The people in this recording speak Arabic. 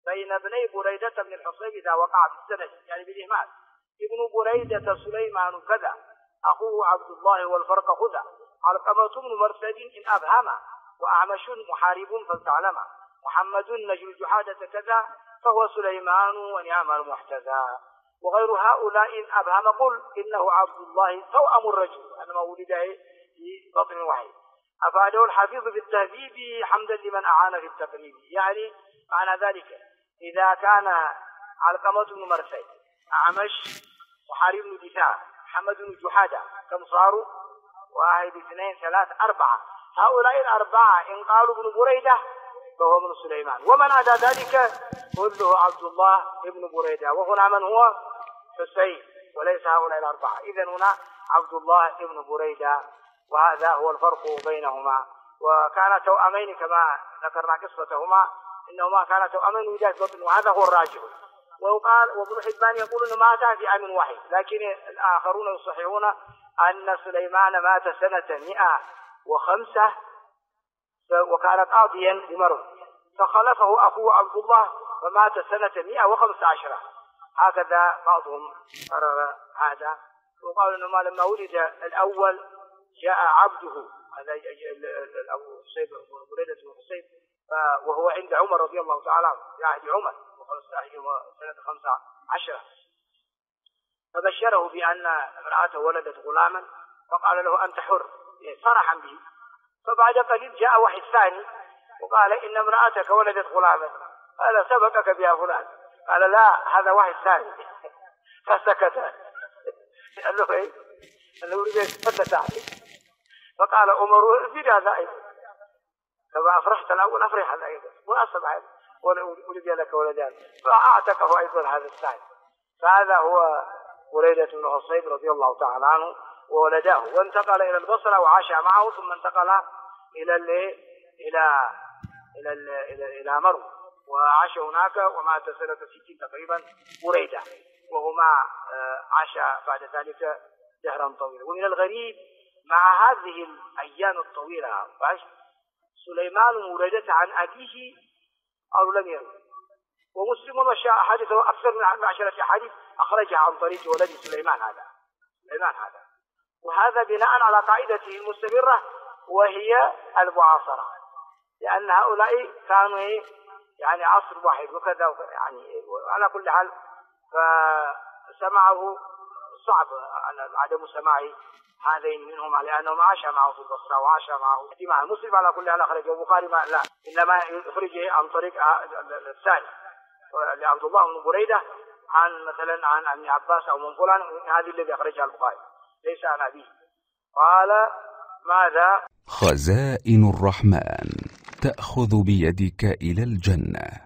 بين ابني بريدة بن الحصيب إذا وقع بالسند يعني بالإهمال. ابن بريدة سليمان كذا، أخوه عبد الله والفرق خذا، علقمة بن مرثد إن أبهم، وأعمش محارب فلتعلم، محمد نجل الجحادة كذا، فهو سليمان ونعم المحتذى. وغير هؤلاء إن أبهم قل إنه عبد الله توأم الرجل، أنما ولد في بطن واحد. أفاده الحفيظ بالتهذيب حمدا لمن أعان في التقريب. يعني معنى ذلك إذا كان علقمة بن مرثد، أعمش، محارب بن دفاع، محمد بن جحادة، كم صاروا؟ 1 2 3 4. هؤلاء الأربعة إن قالوا ابن بريدة فهو من سليمان، ومن عدا ذلك كله عبد الله ابن بريدة. وهنا من هو؟ حسين، وليس هؤلاء الأربعة. إذن هنا عبد الله ابن بريدة، وهذا هو الفرق بينهما. وكان توأمين كما ذكرنا قصتهما، إنهما كانا توأمين وجاءت بطن، وهذا هو الراجح. ويقال وابن حبان يقول إنه مات في عام واحد، لكن الآخرون يصححون أن سليمان مات سنة 105 وكانت قاضيا بمرض، فخلفه أخوه عبد الله فمات سنة 115. هكذا بعضهم قرر هذا. وقال إنه لما ولد الأول جاء عبده، هذا أبو حصيب بريدة بن حصيب، وهو عند عمر رضي الله تعالى في عهد عمر سنة 15، فبشره بأن امرأته ولدت غلاما، فقال له أنت حر صرحا به. فبعد قليل جاء وحي ثاني وقال إن امرأتك ولدت غلاما، قال سبقك بها فلان، قال لا هذا وحي ثاني. فسكت. قال له ايه؟ قال له اريد فتت عليه. فقال عمر اريد هذا ايضا، كما افرحت الاول افرح هذا ايضا، واصبح هذا ولد لك ولدان، فاعتقه ايضا هذا الثاني. فهذا هو بريدة بن حصيب رضي الله تعالى عنه، وولداه وانتقل الى البصره وعاش معه، ثم انتقل الى مرو وعاش هناك، ومات سنة 60 تقريبا بريدة، وهما عاش بعد ذلك دهرا طويلا. ومن الغريب مع هذه الأيام الطويلة سليمان بريدة عن أبيه أو لم يروي، ومسلم وشاء حديثه أكثر من 10 أحاديث أخرجها عن طريق ولد سليمان هذا. وهذا بناء على قاعدته المستمرة وهي المعاصرة، لأن هؤلاء كانوا يعني عصر واحد وكذا يعني. على كل حال فسمعه صعب عدم سماع هذين منهما، لأنه عاش معه في البصرة وعاش معه مع مسلم. على كل حال أخرجه البخاري لا، إنما يخرجه عن طريق الثاني لعبد الله بن بريدة عن مثلا عن ابن عباس أو من فلان، هذه الذي أخرجها البخاري ليس عن أبيه. قال ماذا؟ خزائن الرحمن تأخذ بيدك إلى الجنة.